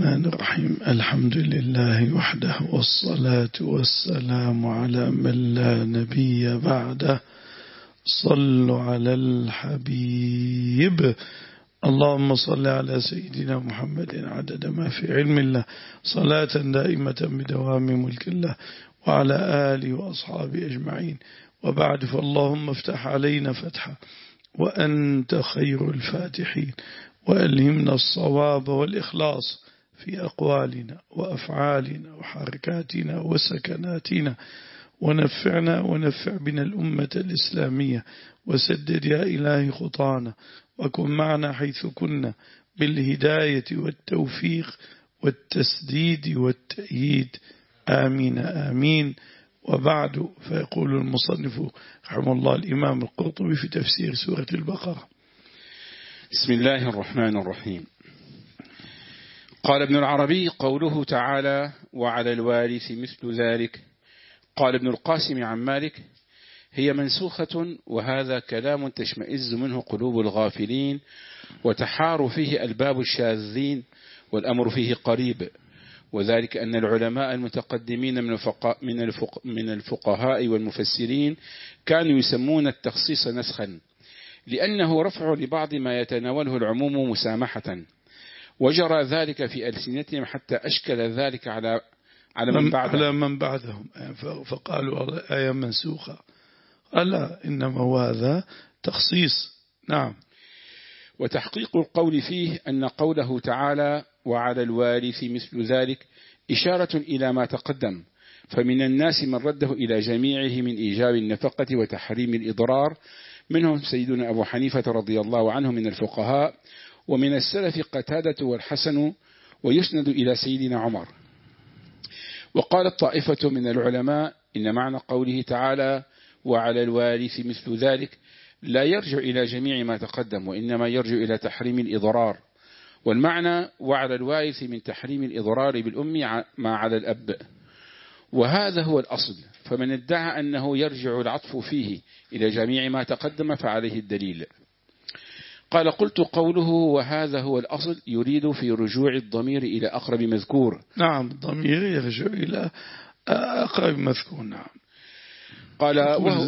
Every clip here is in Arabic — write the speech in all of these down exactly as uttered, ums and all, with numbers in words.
الرحمن الرحيم. الحمد لله وحده، والصلاة والسلام على من لا نبي بعده. صلوا على الحبيب. اللهم صل على سيدنا محمد عدد ما في علم الله، صلاة دائمة بدوام ملك الله، وعلى آله وأصحابه أجمعين. وبعد، فاللهم افتح علينا فتحا وأنت خير الفاتحين، وألهمنا الصواب والإخلاص في أقوالنا وأفعالنا وحركاتنا وسكناتنا، ونفعنا ونفع بنا الأمة الإسلامية، وسدد يا إلهي خطانا، وكن معنا حيث كنا بالهداية والتوفيق والتسديد والتأييد، آمين آمين. وبعد، فيقول المصنف رحمه الله الإمام القرطبي في تفسير سورة البقرة: بسم الله الرحمن الرحيم. قال ابن العربي: قوله تعالى وعلى الوارث مثل ذلك. قال ابن القاسم عن مالك: هي منسوخة، وهذا كلام تشمئز منه قلوب الغافلين، وتحار فيه ألباب الشاذين، والأمر فيه قريب، وذلك أن العلماء المتقدمين من الفقهاء, من الفق من الفقهاء والمفسرين كانوا يسمون التخصيص نسخا، لأنه رفع لبعض ما يتناوله العموم مسامحة، وجرى ذلك في ألسنتهم حتى أشكل ذلك على على من بعدهم, على من بعدهم فقالوا آية منسوخة. ألا، إنما هو هذا تخصيص. نعم. وتحقيق القول فيه أن قوله تعالى وعلى الوارث مثل ذلك إشارة إلى ما تقدم، فمن الناس من رده إلى جميعه من إيجاب النفقة وتحريم الإضرار، منهم سيدنا أبو حنيفة رضي الله عنه من الفقهاء، ومن السلف قتادة والحسن، ويسند إلى سيدنا عمر. وقالت طائفة من العلماء إن معنى قوله تعالى وعلى الوارث مثل ذلك لا يرجع إلى جميع ما تقدم، وإنما يرجع إلى تحريم الإضرار، والمعنى وعلى الوارث من تحريم الإضرار بالأم ما على الأب، وهذا هو الأصل. فمن ادعى أنه يرجع العطف فيه إلى جميع ما تقدم فعليه الدليل. قال: قلت قوله وهذا هو الأصل يريد في رجوع الضمير إلى أقرب مذكور. نعم، الضمير يرجع إلى أقرب مذكور. نعم. قال: وهو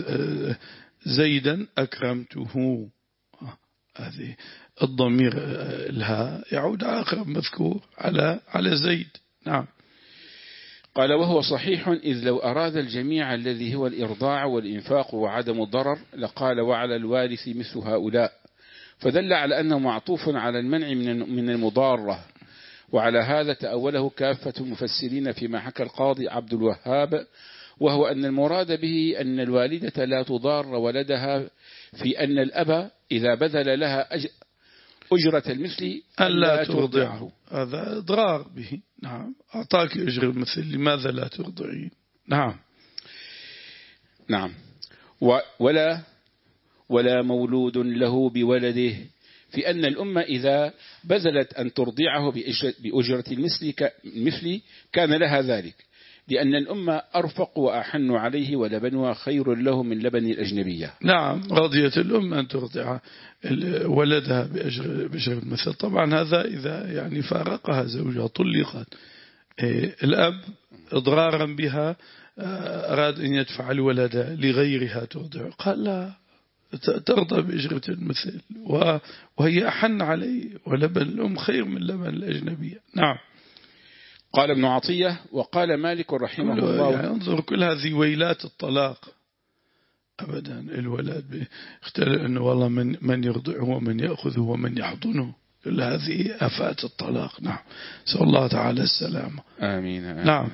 زيدا أكرمته، هذه الضمير الها يعود على أقرب مذكور على على زيد. نعم. قال: وهو صحيح، إذ لو أراد الجميع الذي هو الإرضاع والإنفاق وعدم الضرر لقال وعلى الوارث مثل هؤلاء، فدل على أنه معطوف على المنع من المضارة. وعلى هذا تأوله كافة المفسرين فيما حكى القاضي عبد الوهاب، وهو أن المراد به أن الوالدة لا تضار ولدها في أن الأب إذا بذل لها أجرة المثل ألا ترضعه، هذا إضرار به. نعم، أعطاك أجر المثل، لماذا لا ترضعين؟ نعم. نعم. ولا ولا مولود له بولده، في أن الأمة إذا بذلت أن ترضعه بأجرة المثل كان لها ذلك، لأن الأمة أرفق وأحن عليه، ولبنها خير له من لبن الأجنبية. نعم، رضيت الأم أن ترضع ولدها بأجر, بأجر المثل. طبعا هذا إذا يعني فارقها زوجها طلقت. الأب إضرارا بها أراد أن يدفع الولد لغيرها ترضع، قال لا، ترضى بأجرة المثل، وهي أحن عليه، ولبن الأم خير من لبن الأجنبية. نعم. قال ابن عطية: وقال مالك رحمه الله، يعني انظر كل هذه ويلات الطلاق. أبدا الولد اختلف أنه والله من, من يرضعه ومن يأخذه ومن يحضنه، كل هذه آفات الطلاق. نعم، سأل الله تعالى السلامة. آمين, آمين. نعم.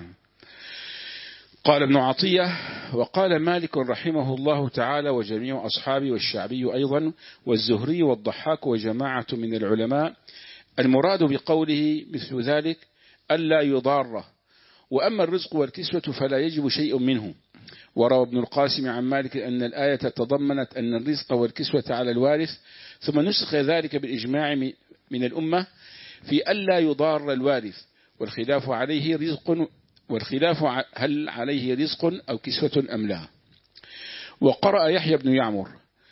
قال ابن عطية: وقال مالك رحمه الله تعالى وجميع أصحابه والشعبي أيضا والزهري والضحاك وجماعة من العلماء، المراد بقوله مثل ذلك ألا يضاره، وأما الرزق والكسوة فلا يجب شيء منه. وروى ابن القاسم عن مالك أن الآية تضمنت أن الرزق والكسوة على الوارث، ثم نسخ ذلك بالإجماع من الأمة في ألا يضار الوارث، والخلاف عليه رزق والخلاف هل عليه رزق أو كسوة أم لا. وقرأ يحيى بن يعمر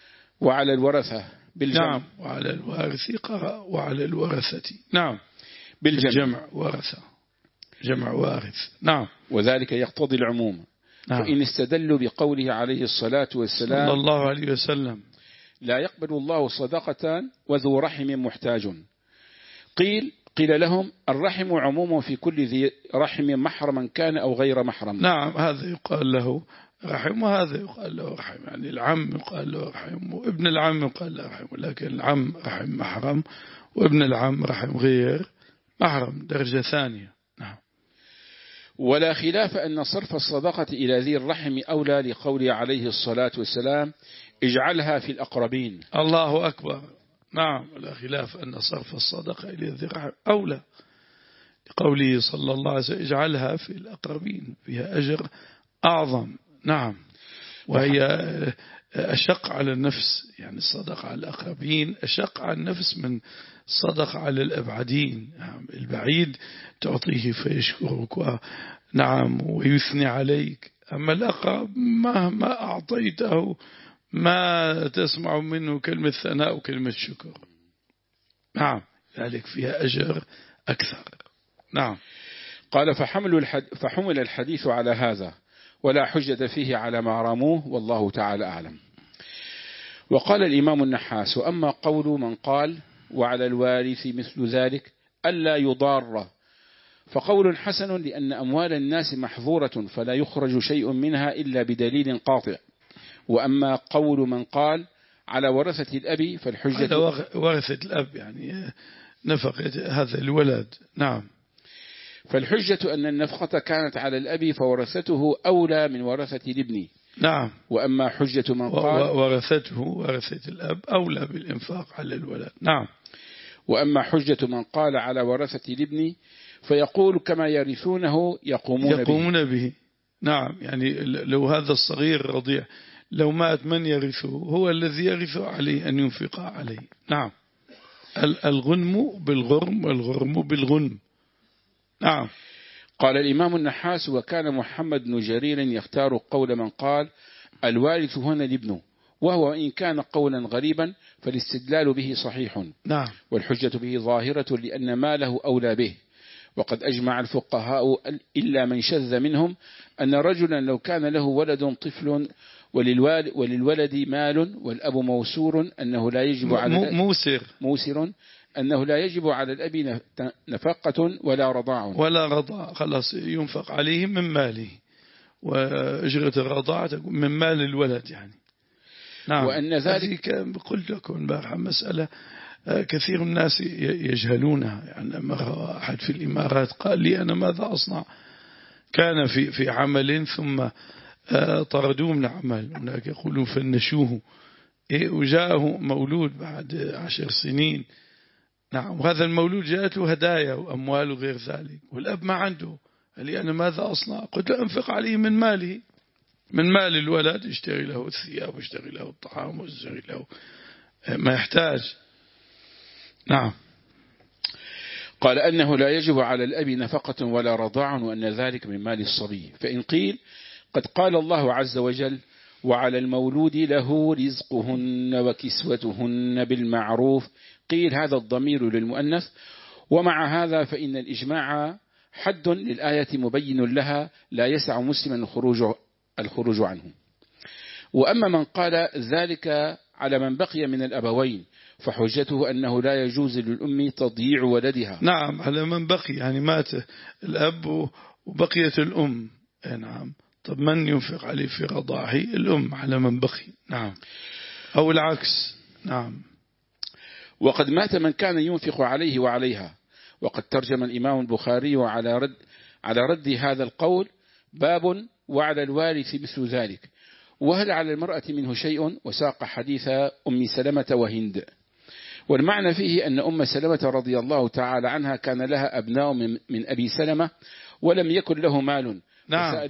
وعلى الورثة بالجمع. نعم، وعلى الوارث قرأ وعلى الورثة. نعم. بالجمع, بالجمع ورثة، جمع وارث. نعم. وذلك يقتضي العموم. نعم. فإن استدلوا بقوله عليه الصلاة والسلام صلى الله عليه وسلم لا يقبل الله صدقة وذو رحم محتاج، قيل قيل لهم الرحم عموم في كل ذي رحم محرما كان أو غير محرم. نعم، هذا يقال له رحم وهذا يقال له رحم، يعني العم يقال له رحم وابن العم يقال له رحم، لكن العم رحم محرم وابن العم رحم غير محرم درجة ثانية. نعم. ولا خلاف أن صرف الصدقة إلى ذي الرحم أولى لقوله عليه الصلاة والسلام اجعلها في الأقربين. الله أكبر. نعم، ولا خلاف أن صرف الصدقة إلى ذي الرحم أولى لقوله صلى الله عليه وسلم اجعلها في الأقربين، فيها أجر أعظم. نعم. وهي أشق على النفس، يعني الصدقة على الأقربين أشق على النفس من الصدقة على الأبعدين. نعم. البعيد تعطيه فيشكرك نعم ويثني عليك، أما الأقرب مهما أعطيته ما تسمع منه كلمة ثناء وكلمة شكر. نعم، ذلك فيها أجر أكثر. نعم. قال فحمل, الحد فحمل الحديث على هذا ولا حجة فيه على ما راموه والله تعالى أعلم. وقال الإمام النحاس وأما قول من قال وعلى الوارث مثل ذلك ألا يضار فقول حسن، لأن أموال الناس محظورة فلا يخرج شيء منها إلا بدليل قاطع. وأما قول من قال على ورثة الأب فالحجة على ورثة الأب يعني نفقة هذا الولد. نعم. فالحجة أن النفقة كانت على الأب فورثته أولى من ورثة الابن. نعم. وأما حجة من قال ورثته ورثة الأب أولى بالإنفاق على الولد. نعم. وأما حجة من قال على ورثة الابن فيقول كما يرثونه يقومون, يقومون به. به. نعم، يعني لو هذا الصغير رضيع لو مات من يرثه هو الذي يرث عليه أن ينفق عليه. نعم. الغنم بالغرم والغرم بالغنم. نعم. قال الإمام النحاس وكان محمد بن جرير يختار قول من قال الوارث هنا الابن، وهو إن كان قولا غريبا فالاستدلال به صحيح. نعم. والحجة به ظاهرة لأن ماله أولى به. وقد أجمع الفقهاء إلا من شذ منهم أن رجلا لو كان له ولد طفل وللولد مال والأب موسور أنه لا يجب على موسر موسر أنه لا يجب على الأب نفقة ولا رضاع ولا رضاع، خلاص ينفق عليه من ماله، وأجرة الرضاعة من مال الولد يعني. نعم. وأن ذلك قلت لكم مسألة كثير من الناس يجهلونها. يعني مرة أحد في الإمارات قال لي أنا ماذا أصنع، كان في في عمل ثم طردوه من عمل، هناك يقولون فنشوه، وجاءه مولود بعد عشر سنين. نعم. وهذا المولود جاءت له هدايا وأموال وغير ذلك، والأب ما عنده. قال لي أنا ماذا أصنع؟ قلت له أنفق عليه من ماله، من مال الولد، اشتري له الثياب واشتري له الطعام واشتري له ما يحتاج. نعم. قال أنه لا يجب على الأب نفقة ولا رضاع وأن ذلك من مال الصبي. فإن قيل قد قال الله عز وجل وعلى المولود له رزقهن وكسوتهن بالمعروف، قيل هذا الضمير للمؤنث. ومع هذا فإن الإجماع حد للآية مبين لها لا يسع مسلما الخروج, الخروج عنه. وأما من قال ذلك على من بقي من الأبوين فحجته أنه لا يجوز للأم تضييع ولدها. نعم، على من بقي، يعني مات الأب وبقيت الأم. نعم. طب من ينفق عليه في رضاعه؟ الأم على من بقي. نعم. أو العكس. نعم. وقد مات من كان ينفق عليه وعليها. وقد ترجم الإمام البخاري على رد, على رد هذا القول باب وعلى الوارث مثل ذلك، وهل على المرأة منه شيء، وساق حديث أم سلمة وهند. والمعنى فيه أن أم سلمة رضي الله تعالى عنها كان لها أبناء من أبي سلمة ولم يكن له مال. نعم.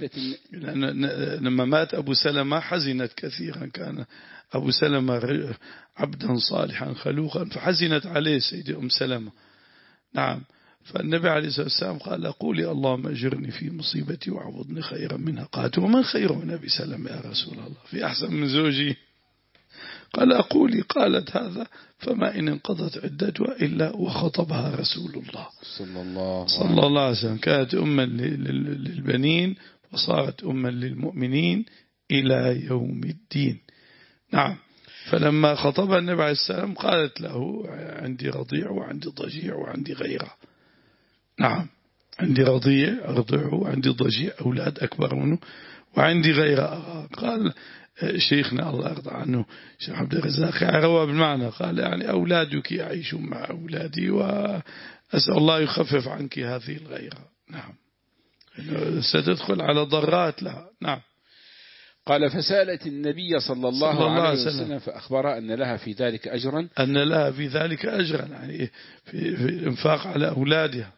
لما مات أبو سلمة حزنت كثيرا، كان أبو سلمة عبدا صالحا خلوقا، فحزنت عليه سيدي أم سلمة. نعم. فالنبي عليه الصلاة والسلام قال قولي اللهم أجرني في مصيبتي وعوضني خيرا منها. قالت ومن خير من أبي سلمة يا رسول الله، في أحسن من زوجي؟ قال أقولي قالت هذا فما إن انقضت عدتها إلا وخطبها رسول الله صلى الله, صلى الله عليه وسلم. كانت أما للبنين وصارت أما للمؤمنين إلى يوم الدين. نعم. فلما خطبها النبي عليه السلام قالت له عندي رضيع وعندي ضجيع وعندي غيره. نعم، عندي رضيع أرضعه وعندي ضجيع أولاد أكبر منه وعندي غيره. قال شيخنا الله يرضى عنه شيخ عبد الرزاق روى بالمعنى، قال يعني أولادك يعيشون مع أولادي وأسأل الله يخفف عنك هذه الغيرة. نعم، ستدخل على ضرات لها. نعم. قال فسألت النبي صلى الله, صلى الله عليه وسلم فأخبر أن لها في ذلك أجرا أن لها في ذلك أجرا يعني في, في الإنفاق على أولادها.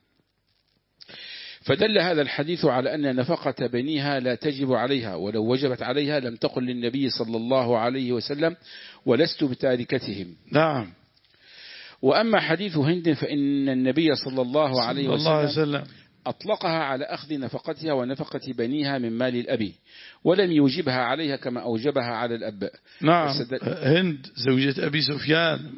فدل هذا الحديث على أن نفقة بنيها لا تجب عليها، ولو وجبت عليها لم تقل للنبي صلى الله عليه وسلم ولست بتاركتهم. نعم. وأما حديث هند فإن النبي صلى الله عليه وسلم, الله وسلم أطلقها على أخذ نفقتها ونفقة بنيها من مال الأب، ولم يوجبها عليها كما أوجبها على الأب. نعم. هند زوجة أبي سفيان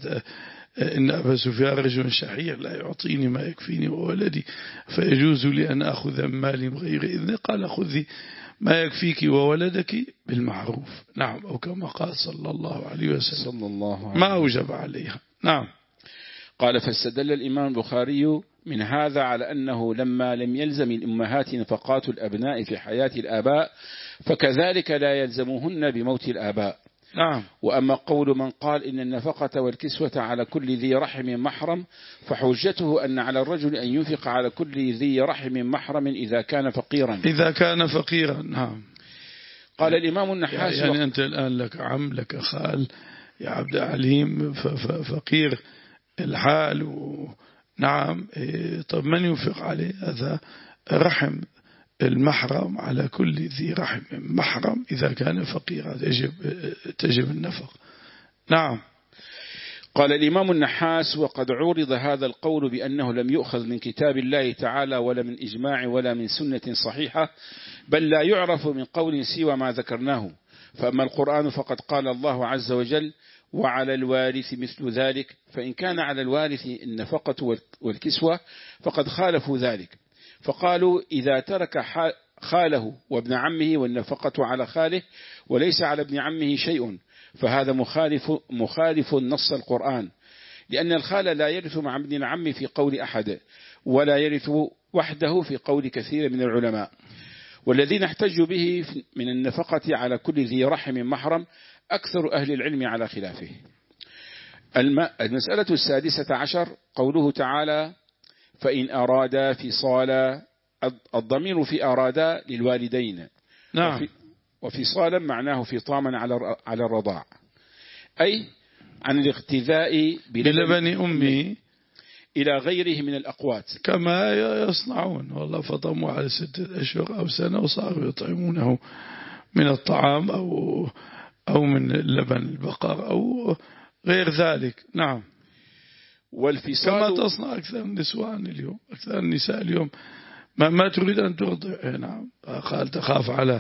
إن أبا سفيان رجل شحيح لا يعطيني ما يكفيني وولدي فيجوز لي أن أخذ من مالي بغير إذن، قال خذي ما يكفيك وولدك بالمعروف. نعم، أو كما قال صلى الله عليه وسلم صلى الله عليه ما أوجب عليها. نعم. قال فاستدل الإمام البخاري من هذا على أنه لما لم يلزم الأمهات نفقات الأبناء في حياة الآباء فكذلك لا يلزمهن بموت الآباء. نعم. وأما قول من قال إن النفقة والكسوة على كل ذي رحم محرم فحجته أن على الرجل أن ينفق على كل ذي رحم محرم إذا كان فقيرا إذا كان فقيرا. نعم. قال الإمام النحاس يعني أنت الآن لك عم لك خال يا عبد العليم فقير الحال و... نعم. طب من ينفق عليه؟ هذا رحم المحرم على كل ذي رحم محرم إذا كان فقيرا تجب, تجب النفق. نعم. قال الإمام النحاس وقد عورض هذا القول بأنه لم يؤخذ من كتاب الله تعالى ولا من إجماع ولا من سنة صحيحة، بل لا يعرف من قول سوى ما ذكرناه. فأما القرآن فقد قال الله عز وجل وعلى الوارث مثل ذلك، فإن كان على الوارث النفقة والكسوة فقد خالفوا ذلك، فقالوا إذا ترك خاله وابن عمه والنفقة على خاله وليس على ابن عمه شيء فهذا مخالف, مخالف نص القرآن، لأن الخال لا يرث مع ابن العم في قول أحد ولا يرث وحده في قول كثير من العلماء. والذين احتجوا به من النفقة على كل ذي رحم محرم أكثر أهل العلم على خلافه. المسألة السادسة عشر قوله تعالى فإن أرادا فصالا، الضمير في أرادا للوالدين. نعم. وفي وفصالا معناه فطاما على على الرضاع، أي عن الاغتذاء بلبن أمي إلى غيره من الأقوات كما يصنعون. والله فطموا على ستة أشهر أو سنة وصاروا يطعمونه من الطعام أو أو من لبن البقر أو غير ذلك. نعم. والفصال كما تصنع أكثر النسوان اليوم، أكثر النساء اليوم ما, ما تريد أن ترضع. نعم. قال تخاف على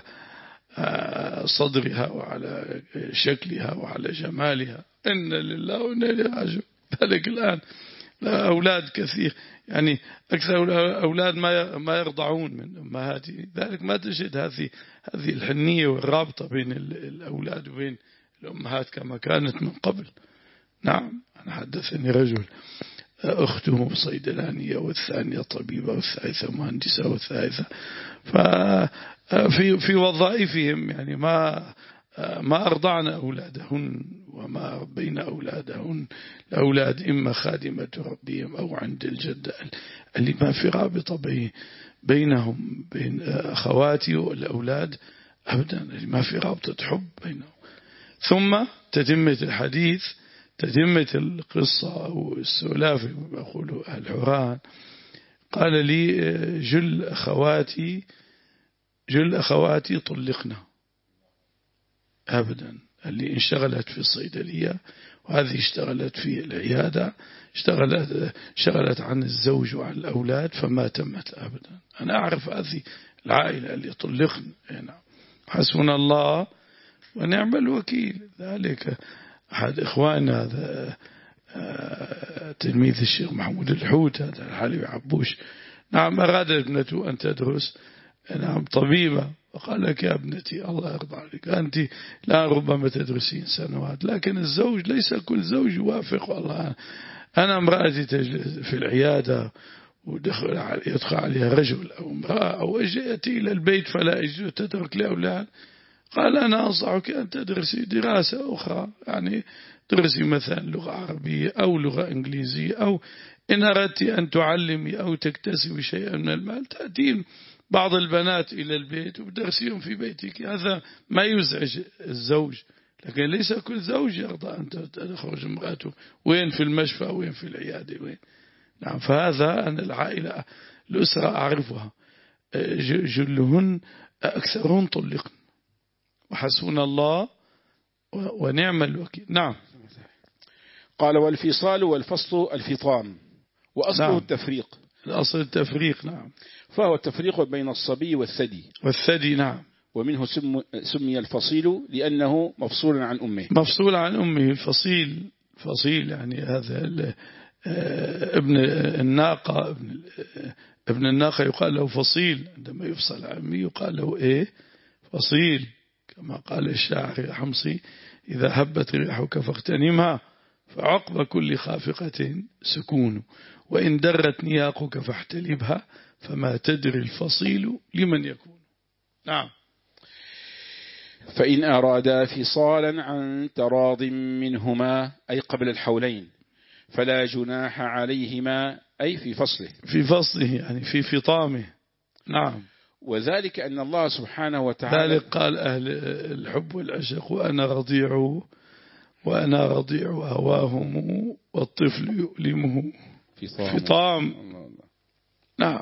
صدرها وعلى شكلها وعلى جمالها. إن لله وإنا إليه راجعون. ذلك الآن لا أولاد كثير، يعني أكثر أولاد ما ما يرضعون من أمهاتهم، ذلك ما تجد هذه هذه الحنية والرابطة بين الأولاد وبين الأمهات كما كانت من قبل. نعم. أنا حدثني رجل أخته صيدلانية والثانية طبيبة والثالثة مهندسة والثالثة ففي في وظائفهم يعني ما ما أرضعن أولادهن وما ربين أولادهن. الأولاد إما خادمة ربهم أو عند الجدة اللي ما في رابطة بينهم بين أخواتي والأولاد أبدا، اللي ما في رابطة حب بينهم. ثم تتمة الحديث تتمة القصة والسلاف يقول الحوران قال لي جل أخواتي جل أخواتي طلقنا أبدا، اللي انشغلت في الصيدلية وهذه اشتغلت في العيادة، اشتغلت شغلت عن الزوج وعن الأولاد فما تمت أبدا. أنا أعرف هذه العائلة اللي طلقنا. حسبنا الله ونعم الوكيل. ذلك أحد إخواننا هذا تلميذ الشيخ محمود الحوت هذا الحليب عبوش، نعم أراد ابنته أن تدرس نعم طبيبة، وقال لك يا ابنتي الله يرضى عليك أنت لا ربما تدرسين سنوات، لكن الزوج ليس كل زوج يوافق. والله أنا امرأتي تجلس في العيادة ودخل يدخل عليها رجل أو امرأة أو يأتي إلى البيت فلا يجوز تترك لأولاد، قال أنا أنصحك أن تدرسي دراسة أخرى، يعني تدرسي مثلا لغة عربية أو لغة إنجليزية، أو إن أردت أن تعلمي أو تكتسبي شيئا من المال تأتين بعض البنات إلى البيت وتدرسيهم في بيتك، هذا ما يزعج الزوج. لكن ليس كل زوج يرضى أن تخرج امرأته وين في المشفى وين في العيادة وين. نعم فهذا أن العائلة الأسرة أعرفها جلهن أكثرهن طلقن وحسبنا الله ونعم الوكيل. نعم. قال والفصال والفصل الفطام وأصله نعم. التفريق. الأصل التفريق. نعم. فهو التفريق بين الصبي والثدي. والثدي نعم. ومنه سم سمي الفصيل لأنه مفصول عن أمه. مفصول عن أمه. الفصيل فصيل يعني هذا ابن الناقة، ابن ابن الناقة يقال له فصيل، عندما يفصل عن أمه يقال له إيه فصيل، كما قال الشاعر حمصي إذا هبت ريحك فاغتنمها فعقب كل خافقة سكون، وإن درت نياقك فاحتلبها فما تدري الفصيل لمن يكون. نعم. فإن أرادا فصالا عن تراض منهما أي قبل الحولين فلا جناح عليهما أي في فصله. في فصله يعني في فطامه. نعم. وذلك أن الله سبحانه وتعالى ذلك قال أهل الحب والعشق وأنا رضيع وأنا رضيع هواهم والطفل يؤلمه فطام, فطام. نعم.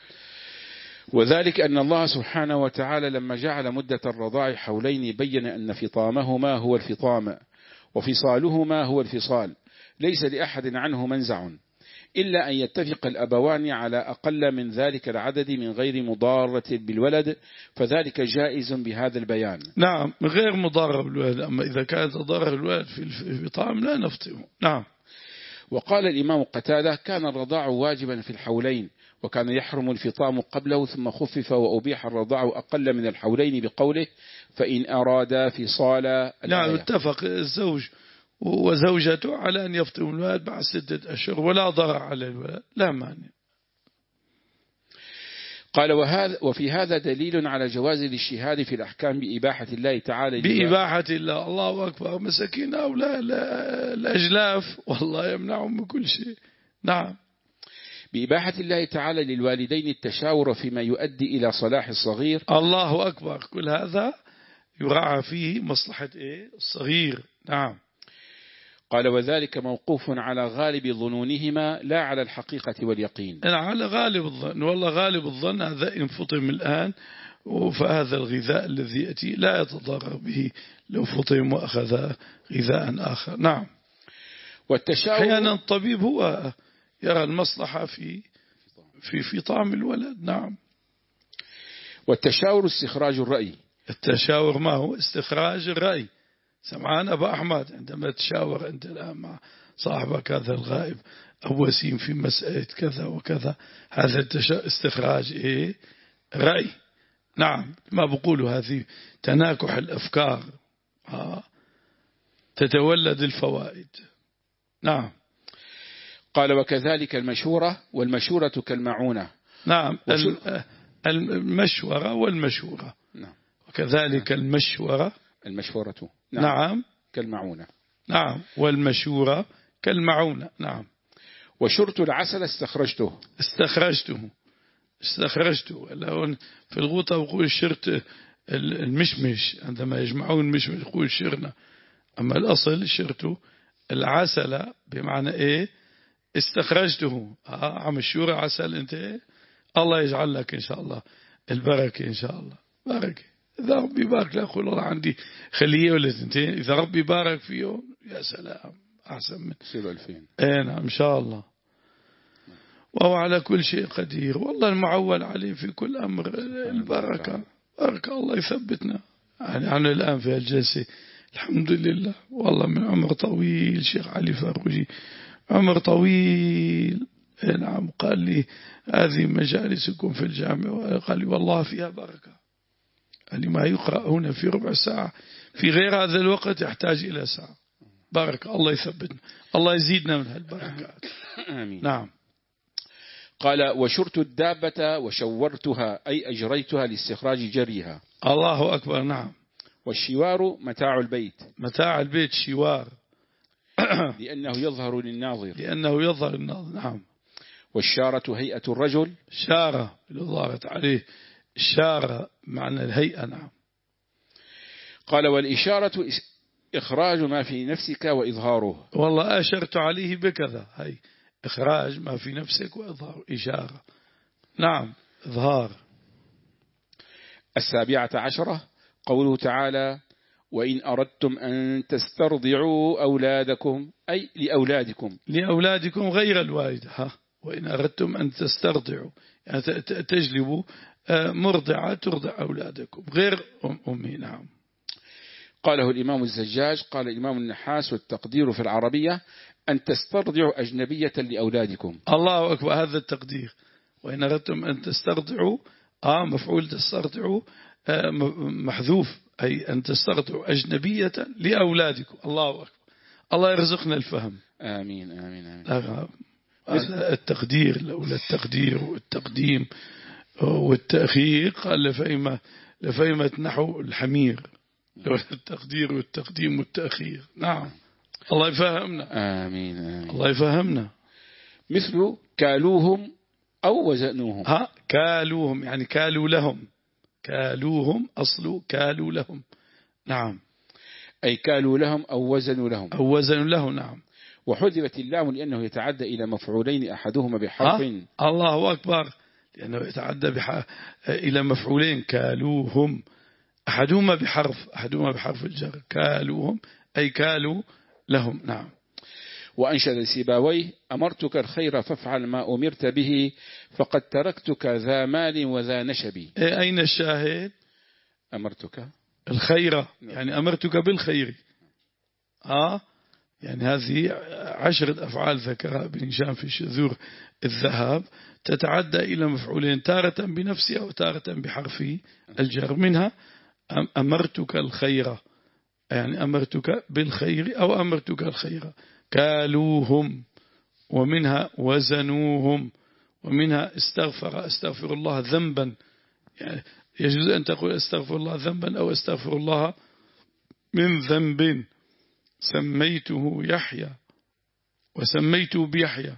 وذلك أن الله سبحانه وتعالى لما جعل مدة الرضاع حولين بين أن فطامهما هو الفطام وفصالهما هو الفصال، ليس لأحد عنه منزع إلا أن يتفق الأبوان على أقل من ذلك العدد من غير مضارة بالولد، فذلك جائز بهذا البيان. نعم غير مضارة بالولد، أما إذا كانت تضار الولد في الفطام لا نفطمه. نعم. وقال الإمام قتادة كان الرضاع واجبا في الحولين وكان يحرم الفطام قبله ثم خفف وأبيح الرضاع أقل من الحولين بقوله فإن أرادا فصالا. نعم اتفق الزوج وزوجته على أن يفطم الولد بعد ستة أشهر ولا ضرر على الولد لا مانع. قال وهذا وفي هذا دليل على جواز الاجتهاد في الأحكام بإباحة الله تعالى. بإباحة الله. الله أكبر. مساكين أولى الأجلاف والله يمنعهم من كل شيء. نعم. بإباحة الله تعالى للوالدين التشاور فيما يؤدي إلى صلاح الصغير. الله أكبر. كل هذا يراعى فيه مصلحة إيه الصغير. نعم. قال وذلك موقوف على غالب ظنونهما لا على الحقيقة واليقين. أنا على غالب الظن. والله غالب الظن هذا إن فطم الآن فهذا الغذاء الذي يأتي لا يتضرر به لو فطم وأخذ غذاء آخر. نعم. والتشاور أحيانا الطبيب هو يرى المصلحة في في فطام الولد. نعم. والتشاور استخراج الرأي. التشاور ما هو استخراج الرأي. سمعان أبا أحمد عندما تشاور أنت الآن مع صاحبك هذا الغائب أو وسيم في مسألة كذا وكذا، هذا استخراج إيه رأي. نعم. ما بقولوا هذه تناكح الأفكار آه. تتولد الفوائد. نعم. قال وكذلك المشورة والمشورة كالمعونة. نعم. المشورة والمشورة. نعم. وكذلك المشورة المشورة. نعم. نعم. كالمعونة. نعم. والمشورة كالمعونة. نعم. وشرت العسل استخرجته. استخرجته استخرجته في الغوطة يقول شرت المشمش، عندما يجمعون المشمش يقول شرنا، أما الأصل شرته العسل بمعنى إيه استخرجته. آه عم الشورى عسل أنت إيه؟ الله يجعل لك إن شاء الله البركة إن شاء الله. بارك إذا ربي بارك لا أقول الله عندي خليه ولا سنتين، إذا ربي بارك فيهم يا سلام أحسن من سير ألفين. إيه نعم إن شاء الله. وهو على كل شيء قدير والله المعول عليه في كل أمر. البركة بارك الله يثبتنا يعني أنا الآن في الجلسة الحمد لله والله من عمر طويل شيخ علي فاروجي عمر طويل. نعم قال لي هذه مجالسكم في الجامعة قال لي والله فيها بركة. قال لي ما يقرأ هنا في ربع ساعة في غير هذا الوقت يحتاج إلى ساعة. بارك الله يثبتنا الله يزيدنا من هالبركات. آمين. نعم. قال وشرت الدابة وشورتها أي أجريتها لاستخراج جريها. الله أكبر. نعم. والشوار متاع البيت متاع البيت شوار لأنه يظهر للناظر لأنه يظهر للناظر. نعم. والشارة هيئة الرجل شارة اللي ظهرت عليه الشارة معنى الهيئة. نعم. قال والإشارة إخراج ما في نفسك وإظهاره. والله أشرت عليه بكذا هي إخراج ما في نفسك وإظهار إشارة. نعم إظهار. السابعة عشرة قوله تعالى وإن أردتم أن تسترضعوا أولادكم أي لأولادكم لأولادكم غير الوالدة. ها وإن أردتم أن تسترضعوا يعني تجلبوا مرضعة ترضع أولادكم غير أمي. نعم. قاله الإمام الزجاج قال الإمام النحاس والتقدير في العربية أن تسترضعوا أجنبية لأولادكم. الله أكبر. هذا التقدير وإن أردتم أن تسترضعوا آه مفعول تسترضعوا آه محذوف أي أن تسترضعوا أجنبية لأولادكم. الله أكبر. الله يرزقنا الفهم. آمين آمين آمين. التقدير لولا التقدير والتقديم والتأخير قال لفيمة لفيمة نحو الحمير لولا التقدير والتقديم والتأخير. نعم. الله يفهمنا. آمين آمين. الله يفهمنا. مثل كالوهم أو وزنوهم. ها كالوهم يعني كالوا لهم كالوهم أصل كالوا لهم. نعم. أي كالوا لهم أو وزنوا لهم أو وزنوا له. نعم. وحذفت اللام لأنه يتعدى إلى مفعولين أحدهما بحرف. الله أكبر. لأنه يتعدى بح... إلى مفعولين كالوهم أحدهما بحرف أحدهما بحرف الجر كالوهم أي كالوا لهم. نعم. وأنشد سيباويه أمرتك الخير فافعل ما أمرت به فقد تركتك ذا مال وذا نشب. أين الشاهد؟ أمرتك الخير يعني أمرتك بالخير. آه يعني هذه عشرة أفعال ذكرها ابن هشام في شذور الذهب تتعدى إلى مفعولين تارة بنفسها وتارة بحرف الجر. منها أمرتك الخير يعني أمرتك بالخير أو أمرتك الخير كالوهم. ومنها وزنوهم. ومنها استغفر استغفر الله ذنبا يعني يجوز أن تقول استغفر الله ذنبا أو استغفر الله من ذنب. سميته يحيى وسميته بيحيى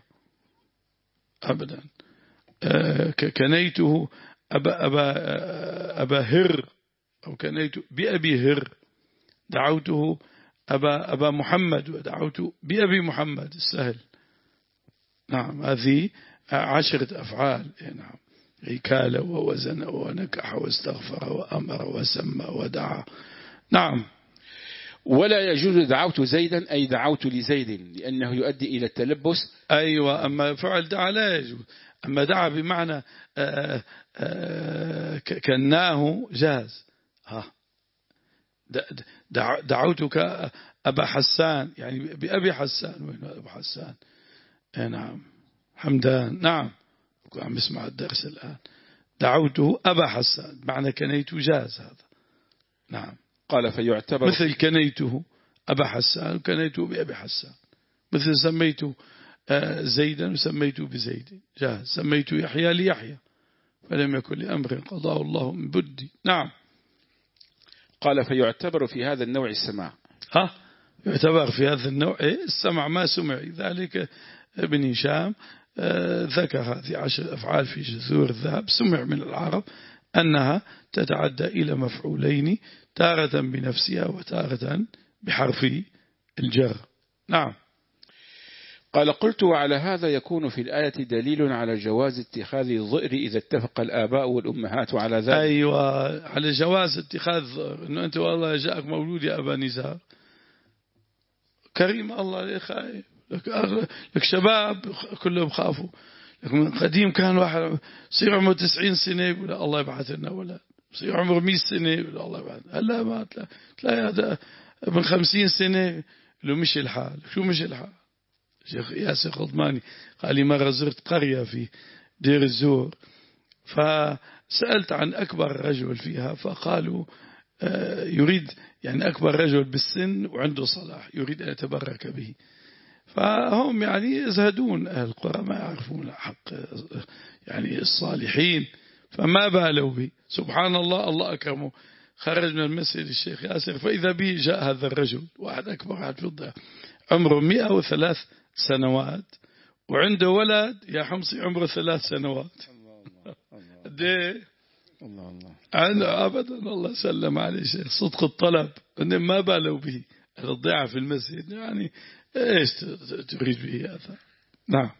أبدا. آه كنيته أبا, أبا, أبا هر أو كنيته بأبي هر. دعوته أبا, أبا محمد ودعوته بأبي محمد السهل. نعم. هذه عشرة أفعال. نعم. كال ووزن ونكح واستغفر وأمر وسمى ودعا. نعم. ولا يجوز دعوت زيدا أي دعوت لزيد لأنه يؤدي إلى التلبس. أيوة. أما فعل دعا لا يجوز. أما دعا بمعنى آآ آآ كناه جاز. ها دعوتك أبا حسان يعني بأبي حسان. وين أبو حسان؟ نعم حمدان. نعم عم اسمع الدرس الآن. دعوته أبا حسان معنى كنيت جاز هذا. نعم. قال فيعتبر مثل كنيته أبا حسان وكنيته بأبي حسان. مثل سميته زيدا وسميته بزيد جاز. سميته يحيى ليحيى فلم يكن لأمر قضاء الله من بدي. نعم. قال فيعتبر في هذا النوع السماع. ها يعتبر في هذا النوع السمع ما سمع. ذلك ابن هشام ذكر هذه عشر أفعال في جذور الذهب سمع من العرب أنها تتعدى إلى مفعولين تارة بنفسها وتارة بحرف الجر. نعم. قال قلت وعلى هذا يكون في الآية دليل على جواز اتخاذ الظئر إذا اتفق الآباء والأمهات على ذلك. أيوة على جواز اتخاذ الظئر. أنه أنت والله جاءك مولود يا أبا نزار كريم الله ليه خايف لك, لك شباب كلهم خافوا لك من قديم كان واحد صير عمره تسعين سنة يقول الله يبعث لنا ولد بصير عمره مئة سنة الله بعد هلا ما تلاقي هذا ابن خمسين سنة له مش الحال. شو مش الحال؟ شيخ ياسر خضماني قال لي مرة زرت قرية في دير الزور فسألت عن أكبر رجل فيها فقالوا يريد يعني أكبر رجل بالسن وعنده صلاح يريد أن يتبرك به. فهم يعني يزهدون أهل القرى ما يعرفون حق يعني الصالحين فما بالوا به. سبحان الله الله أكرمه خرج من المسجد الشيخ ياسر فإذا به جاء هذا الرجل واحد أكبر واحد في الضياء عمره مئة وثلاث سنوات وعنده ولد يا حمصي عمره ثلاث سنوات. الله الله الله أنا أبدا الله سلم عليه شيخ صدق الطلب أن ما بالوا به الضيعة في المسجد يعني إيش تريد به هذا. نعم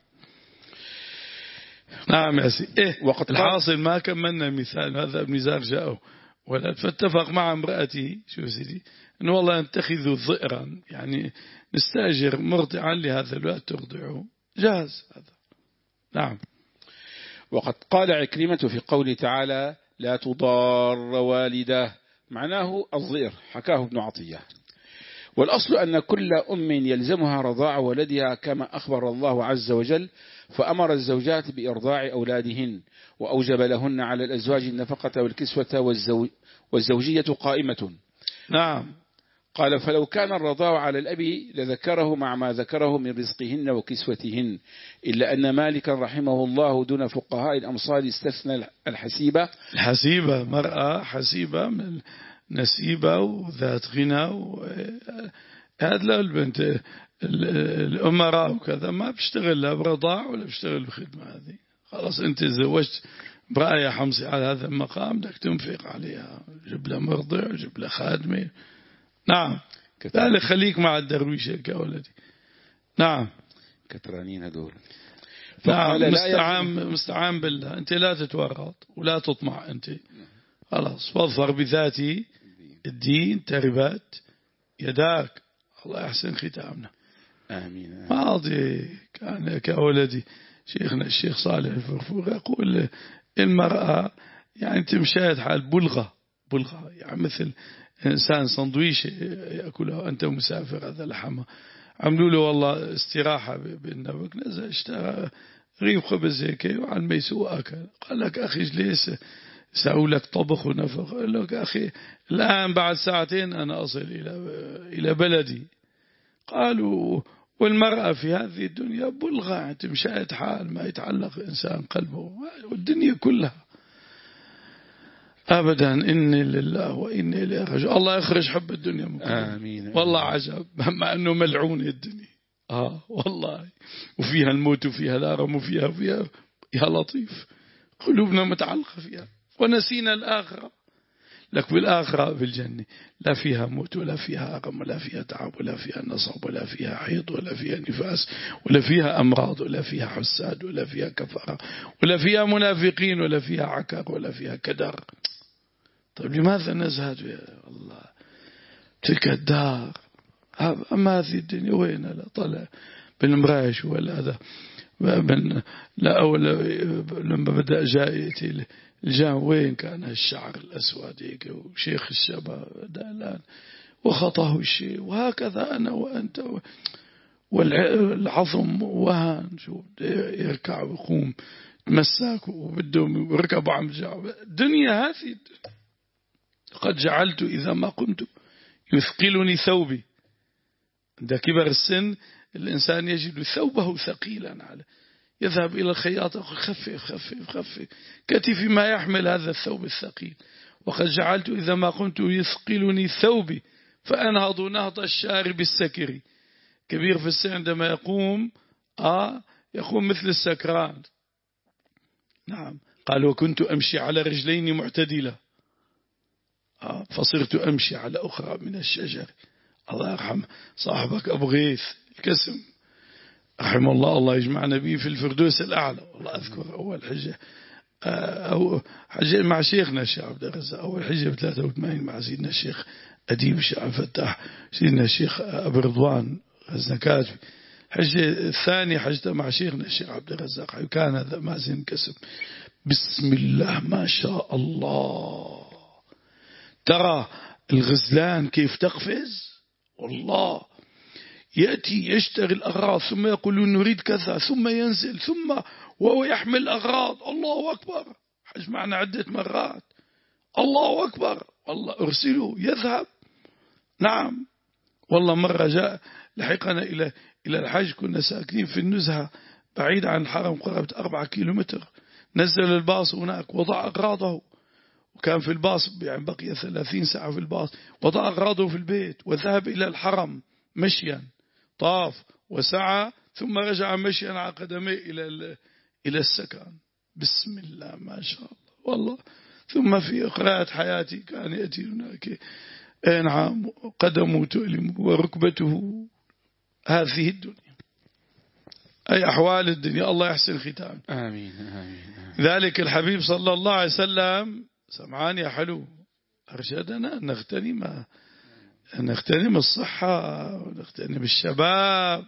نعم يا سيدي. إيه وقت الحاصل ما كملنا مثال هذا الميزان جاءه ولد فاتفق مع امرأته شو سيدي إنه والله نتخذ ضئرا يعني نستأجر مرضعا لهذا الولد ترضعه جاهز هذا. نعم. وقد قال عكرمة في قوله تعالى لا تضار والده معناه الضئر حكاه ابن عطية. والأصل أن كل أم يلزمها رضاع ولدها كما أخبر الله عز وجل فأمر الزوجات بإرضاع أولادهن وأوجب لهن على الأزواج النفقة والكسوة والزوج والزوجية قائمة. نعم. قال فلو كان الرضاع على الأب لذكره مع ما ذكره من رزقهن وكسوتهن إلا أن مالكا رحمه الله دون فقهاء الأمصار استثنى الحسيبة. الحسيبة مرأة حسيبة من نسيبة وذات غنى هذا لا البنت الأمراء وكذا ما بيشتغل لا برضاع ولا بيشتغل بخدمة هذه خلاص أنت تزوجت امرأة يا حمصي على هذا المقام بدك تنفق عليها جيب لها مرضع جيب لها خادمة. نعم لا خليك مع الدرويشة يا ولدي. نعم كترانين هدول. نعم مستعان مستعان بالله أنت لا تتورط ولا تطمع أنت خلاص فاظفر بذاتي الدين تربت يداك الله يحسن ختامنا. آمين. ماضي كان كأولدي شيخنا الشيخ صالح الفرفور يقول المرأة يعني تمشاهد حال بلغة بلغة يعني مثل إنسان سندويش يأكله أنت مسافر هذا لحمة عملوا له والله استراحة بالنبك نزل اشترى رغيف خبز هيك وعن ما يسوء أكل قال لك أخي ليس سأقول لك طبخ ونفخ قال لك أخي الآن بعد ساعتين أنا أصل إلى إلى بلدي. قالوا والمرأة في هذه الدنيا بلغة تمشاهد حال ما يتعلق إنسان قلبه والدنيا كلها أبدا إني لله وإني إليه راجعون. الله يخرج حب الدنيا من قلبه. آمين. والله عجب مع أنه ملعون الدنيا آه والله وفيها الموت وفيها الأرم وفيها وفيها يا لطيف قلوبنا متعلقة فيها ونسينا الآخرة. لك بالآخرة في الجنة لا فيها موت ولا فيها أرم ولا فيها تعب ولا فيها نصب ولا فيها حيض ولا فيها نفاس ولا فيها أمراض ولا فيها حساد ولا فيها كفارة ولا فيها منافقين ولا فيها عكر ولا فيها كدر. طيب لماذا نزهد يا الله تلك الدار أما هذه الدنيا وين لا طلع بالمرايش ولا هذا من لا أول لما بدأ جائتي الجام وين كان الشعر الأسود هيك وشيخ الشباب الآن وخطاه الشيء وهكذا أنا وأنت والعظم وهن شو يركع ويقوم تمسك وبدهم يركبوا عم جعب الدنيا هذه. قد جعلت إذا ما قمت يثقلني ثوبي عند كبر السن الإنسان يجد ثوبه ثقيلا عليه يذهب إلى الخياط يقول خفف خفف خفف كتفي ما يحمل هذا الثوب الثقيل. وقد جعلت إذا ما قمت يثقلني ثوبي فأنهض نهض الشارب السكري كبير في السن عندما يقوم آه يقوم مثل السكران. نعم قال وكنت أمشي على رجلين معتدلة آه فصرت أمشي على أخرى من الشجر. الله يرحم صاحبك أبو غيث الكسم رحمه الله الله يجمعنا به في الفردوس الأعلى. والله أذكر أول حجة أو حجة مع شيخنا الشيخ عبد الرزاق أول حجة بثلاثة وثمانين مع سيدنا الشيخ أديب الشيخ الفتاح سيدنا الشيخ أبو رضوان غزنكاتبي. حجة الثانية حجة مع شيخنا الشيخ عبد الرزاق كان هذا مازن كسب بسم الله ما شاء الله ترى الغزلان كيف تقفز والله، يأتي يشتري الأغراض ثم يقولون نريد كذا، ثم ينزل ثم وهو يحمل الأغراض. الله أكبر، حج معنا عدة مرات. الله أكبر، والله أرسله يذهب. نعم والله مرة جاء لحقنا إلى إلى الحج، كنا ساكنين في النزهة بعيد عن الحرم قرابة أربعة كيلومتر. نزل الباص هناك وضع أغراضه، وكان في الباص يعني بقي ثلاثين ساعة في الباص، وضع أغراضه في البيت وذهب إلى الحرم مشيا، طاف وسعى ثم رجع مشيا على قدميه إلى إلى السكن. بسم الله ما شاء الله والله. ثم في قراءة حياتي كان يأتي هناك نعم قدمه تؤلم وركبته. هذه الدنيا، أي أحوال الدنيا. الله يحسن ختام. آمين آمين. ذلك الحبيب صلى الله عليه وسلم سمعان يا حلو أرشدنا أن نغتنم أن نغتنم الصحة ونغتنم الشباب،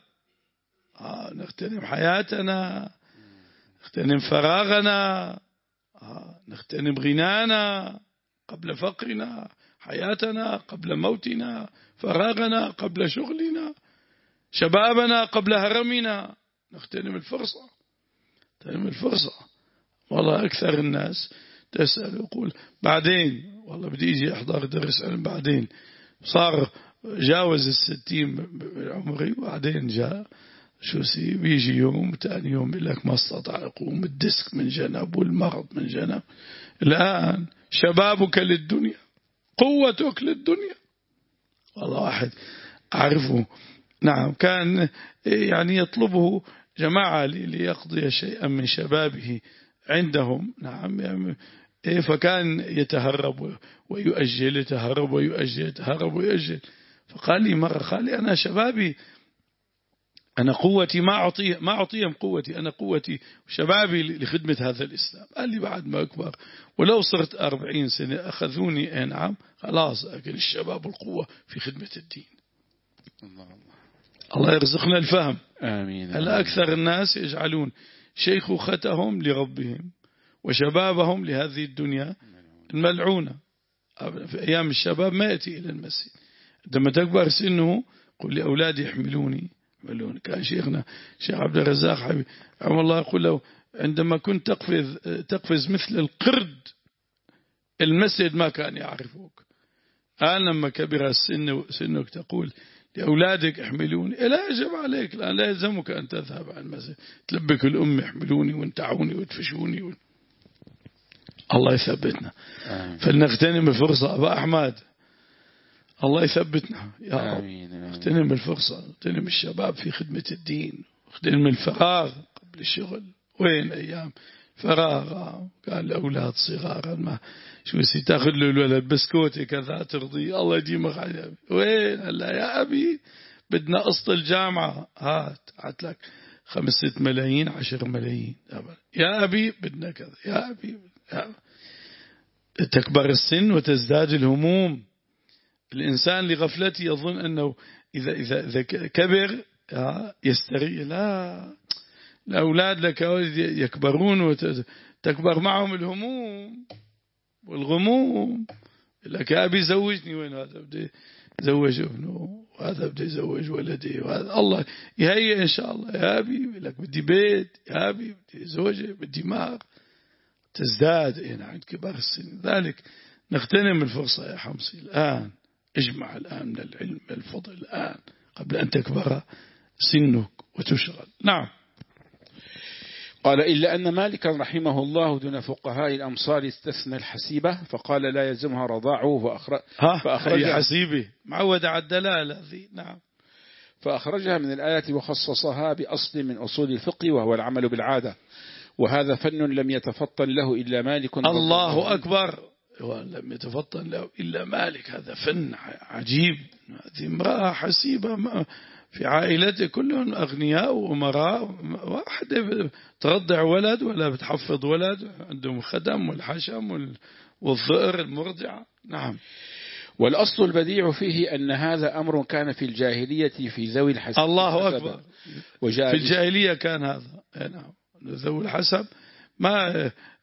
نغتنم حياتنا، نغتنم فراغنا، نغتنم غنانا قبل فقرنا، حياتنا قبل موتنا، فراغنا قبل شغلنا، شبابنا قبل هرمنا. نغتنم الفرصة، نغتنم الفرصة. والله أكثر الناس تسأل يقول بعدين والله بدي يجي أحضر درس علم، بعدين صار جاوز الستين عمري وبعدين جاء شو سي بيجي يوم تاني يوم يقول لك ما استطاع يقوم، الديسك من جنب والمرض من جنب. الآن شبابك للدنيا، قوتك للدنيا. والله واحد أعرفه نعم كان يعني يطلبه جماعة ليقضي شيئا من شبابه عندهم. نعم يعني فكان يتهرب ويؤجل، يتهرب ويؤجل، يتهرب ويؤجل. فقال لي مرة خالي أنا شبابي، أنا قوتي ما أعطي ما أعطيهم قوتي، أنا قوتي وشبابي لخدمة هذا الإسلام. قال لي بعد ما أكبر ولو صرت أربعين سنة أخذوني نعم خلاص، أكل الشباب والقوة في خدمة الدين. الله, الله يرزقنا الفهم. آمين. هل أكثر الناس يجعلون شيخوختهم لربهم وشبابهم لهذه الدنيا الملعونة. في أيام الشباب ما يأتي إلى المسجد، عندما تكبر سنه قل لأولادي يحملوني يحملوني. كان شيخنا شيخ عبد الرزاق حبيب رحمه الله يقول له عندما كنت تقفز تقفز مثل القرد المسجد ما كان يعرفوك. الآن لما كبر السن سنك تقول لأولادك احملوني، لا يجب عليك الآن، لا يلزمك أن تذهب عن المسجد تلبك الأم يحملوني وانتعوني وتفشوني و... الله يثبتنا. فلنغتنم الفرصة أبا أحمد، الله يثبتنا يا رب. نغتنم الفرصة، نغتنم الشباب في خدمة الدين، نغتنم الفراغ قبل الشغل. وين أيام فراغ كان الأولاد صغارا ما شو سي تاخذ له الولد بسكوتي كذا ترضي الله يديمك على وين هلا يا أبي بدنا قسط الجامعة، هات هات لك خمس ست ملايين عشر ملايين يا أبي بدنا كذا يا أبي يا أبي. تكبر السن وتزداد الهموم. الإنسان لغفلته يظن أنه إذا إذا إذا كبر يستريح. لا، الأولاد لك يكبرون وتكبر معهم الهموم والغموم. لك يا أبي زوجني، وين هذا بدي زوج ابنه وهذا بدي زوج ولدي وهذا الله يهيئ إن شاء الله. يا أبي لك بدي بيت، يا أبي بدي زوجة، بدي مهر. تزداد هنا عند كبار السن. ذلك نغتنم الفرصة يا حمصي الآن، اجمع الآن من العلم الفضل الآن قبل أن تكبر سنك وتشغل. نعم. قال إلا أن مالكا رحمه الله دون فقهاء الأمصار استثنى الحسيبة، فقال لا يلزمها رضاعه فأخرجها حسيبه معود على الدلالة ذي. نعم. فأخرجها من الآية وخصصها بأصل من أصول الفقه وهو العمل بالعادة، وهذا فن لم يتفطن له إلا مالك. الله أكبر. ولم يتفطن له إلا مالك، هذا فن عجيب. هذه امرأة حسيبة في عائلته كلهم أغنياء وأمراء، واحدة ترضع ولد ولا بتحفظ ولد، عندهم خدم والحشم والظئر المرضعة. نعم. والأصل البديع فيه أن هذا أمر كان في الجاهلية في ذوي الحسب. الله أكبر. في الجاهلية كان هذا. نعم. ذوي الحسب ما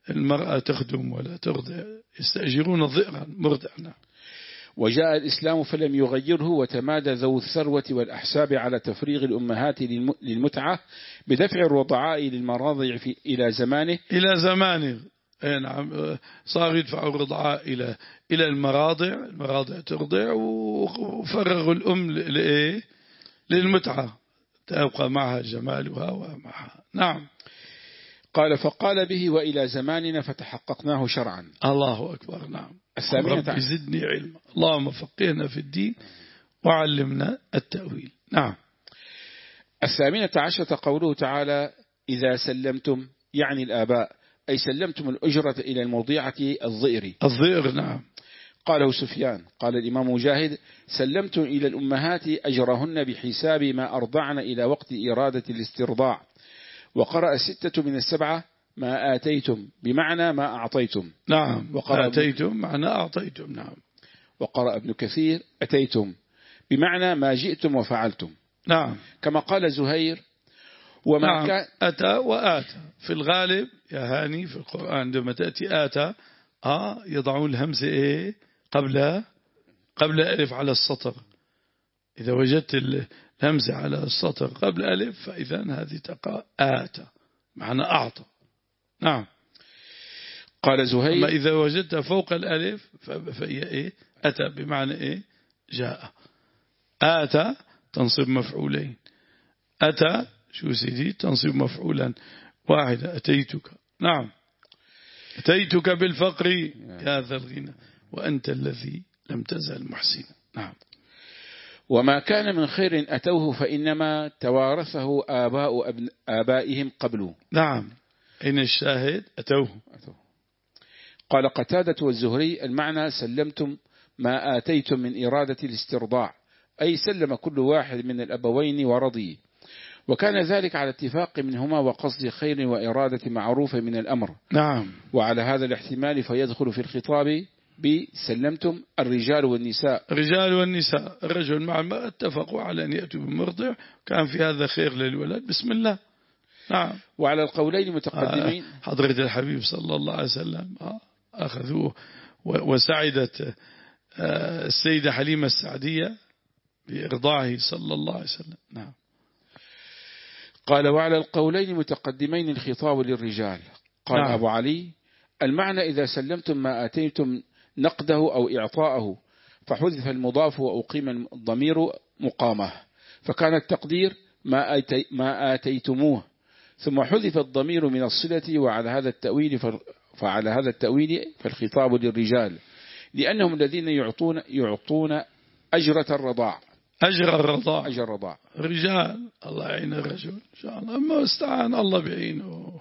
المرأة تخدم ولا ترضع، يستأجرون ضئرا مرضعنا. وجاء الإسلام فلم يغيره، وتمادى ذو الثروة والأحساب على تفريغ الأمهات للمتعة بدفع الرضعاء للمراضع في إلى زمانه إلى زمانه أي نعم، صار يدفعوا الرضعاء إلى إلى المراضع، المراضع ترضع، وفرغوا الأم لإيه؟ للمتعة، تبقى معها جمالها ومعها. نعم. قال فقال به وإلى زماننا فتحققناه شرعا. الله أكبر. نعم. الثامنة رب زدني علما، اللهم فقهنا في الدين وعلمنا التأويل. نعم. الثامنة عشرة قوله تعالى إذا سلمتم، يعني الآباء، أي سلمتم الأجرة إلى المرضعة الضئر. الضئر. نعم. قاله سفيان. قال الإمام مجاهد سلمتم إلى الأمهات أجرهن بحساب ما أرضعن إلى وقت إرادة الاسترضاع. وقرأ ستة من السبعة ما آتيتم بمعنى ما أعطيتم. نعم. وقرأ آتيتم معنى أعطيتم. نعم. وقرأ ابن كثير أتيتم بمعنى ما جئتم وفعلتم. نعم. كما قال زهير وما نعم. كان أتى وآتى في الغالب يا هاني في القرآن عندما تأتي آتى آه يضعون الهمزة إيه قبل قبل ألف على السطر. إذا وجدت الهمزة على السطر قبل ألف فإذا هذه تقع آتى معنى أعطى. نعم. قال زهير أما إذا وجدت فوق الألف فهي إيه أتى بمعنى إيه جاء. آتى تنصب مفعولين، أتى شو سيدي تنصب مفعولا واحدا أتيتك. نعم. أتيتك بالفقر يا ذا الغنى وأنت الذي لم تزل محسنا. نعم. وما كان من خير أتوه فإنما توارثه آباء أبن آبائهم قبله. نعم. أين الشاهد؟ أتوه. أتوه. قال قتادة والزهري المعنى سلمتم ما آتيتم من إرادة الاسترضاع، أي سلم كل واحد من الأبوين ورضي، وكان ذلك على اتفاق منهما وقصد خير وإرادة معروف من الأمر. نعم. وعلى هذا الاحتمال فيدخل في الخطاب بسلمتم الرجال والنساء. الرجال والنساء، الرجل مع المرأة اتفقوا على أن يأتوا بمرضع، كان في هذا خير للولد، بسم الله. نعم. وعلى القولين متقدمين حضرة الحبيب صلى الله عليه وسلم أخذوه وسعدت السيدة حليمة السعدية بإرضاعه صلى الله عليه وسلم. نعم. قال وعلى القولين متقدمين الخطاب للرجال. قال نعم. أبو علي المعنى إذا سلمتم ما آتيتم نقده أو إعطاءه، فحذف المضاف وأقيم الضمير مقامه، فكان التقدير ما, آتي ما آتيتموه، ثم حذف الضمير من الصلة. وعلى هذا التأويل فعلى هذا التأويل فالخطاب للرجال، لأنهم الذين يعطون يعطون أجرة الرضاع. أجر الرضاع. أجر الرضاع. رجال الله يعين الرجل إن شاء الله، أما استعان الله بعينه،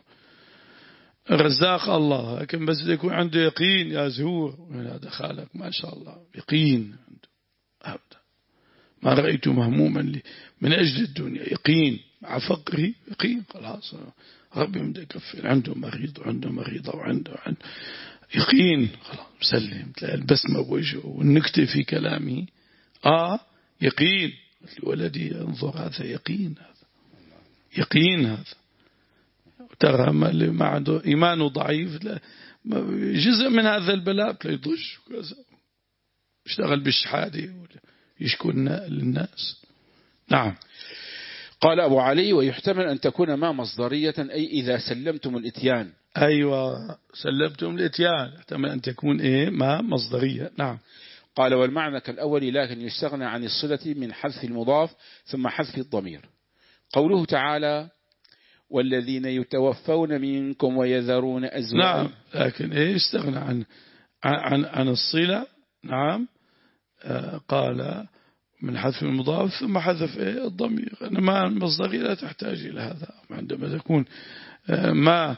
الرزاق الله، لكن بس يكون عنده يقين يا زهور من هذا خالق ما شاء الله، يقين عنده أبدا، ما رأيت مهموما لي من أجل الدنيا، يقين مع فقره، يقين خلاص ربي من يكفر، عنده مريض وعنده مريضة وعنده عنده يقين خلاص مسلم، تلاقي البسمة بوجهه والنكتة في كلامه. آه يقين لولدي انظر هذا يقين، هذا يقين، هذا ترى ما عنده إيمانه ضعيف جزء من هذا البلاء يضج يشتغل بالشحادة يشكون للناس. نعم. قال أبو علي ويحتمل أن تكون ما مصدرية، أي إذا سلمتم الإتيان. أيوة سلمتم الإتيان يحتمل أن تكون إيه ما مصدرية. نعم. قال والمعنى كالأول، لكن يستغنى عن الصلة من حذف المضاف ثم حذف الضمير. قوله تعالى والذين يتوفون منكم ويذرون أزواجا. نعم. لكن إيه استغنى عن عن عن الصلة. نعم. آه قال من حذف المضاف ثم حذف إيه الضمير، ما المصدرية لا تحتاج إلى هذا. عندما تكون آه ما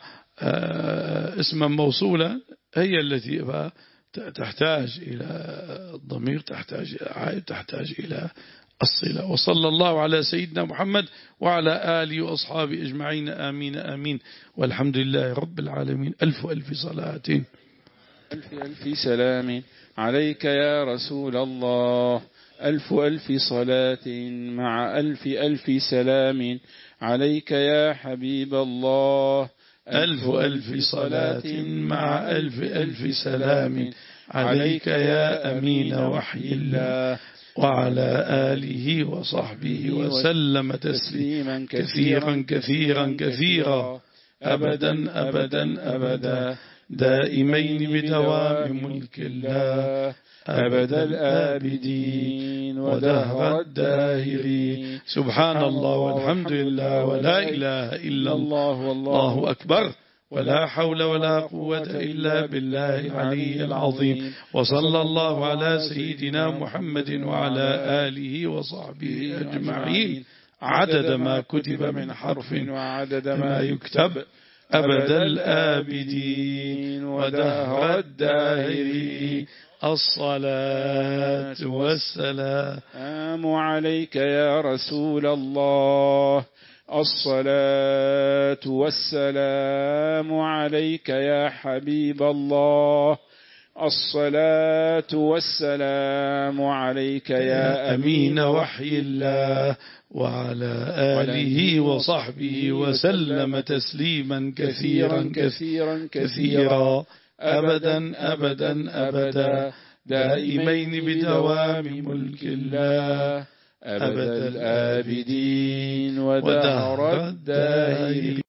آه اسما موصولا هي التي تحتاج إلى الضمير، تحتاج إلى عائد، تحتاج إلى الصلة. وصلى الله على سيدنا محمد وعلى آله وأصحابه أجمعين، آمين آمين، والحمد لله رب العالمين. ألف ألف صلاة ألف ألف سلام عليك يا رسول الله، ألف ألف صلاة مع ألف ألف سلام عليك يا حبيب الله، ألف ألف صلاة مع ألف ألف سلام عليك يا أمين وحي الله وعلى آله وصحبه وسلم تسليما كثيرا كثيرا كثيرا أبدا أبدا أبدا دائمين بدوام ملك الله أبد الآبدين ودهر الداهرين. سبحان الله والحمد لله ولا إله إلا الله والله أكبر ولا حول ولا قوة إلا بالله العلي العظيم. وصلى الله على سيدنا محمد وعلى آله وصحبه أجمعين عدد ما كتب من حرف وعدد ما يكتب أبد الآبدين ودهر الداهرين. الصلاة والسلام عليك يا رسول الله. الصلاة والسلام عليك يا حبيب الله. الصلاة والسلام عليك يا أمين وحي الله وعلى آله وصحبه وسلم تسليما كثيرا كثيرا كثيرا أبدا أبدا أبدا دائمين بدوام ملك الله أبد الآبدين ودهر الداهرين.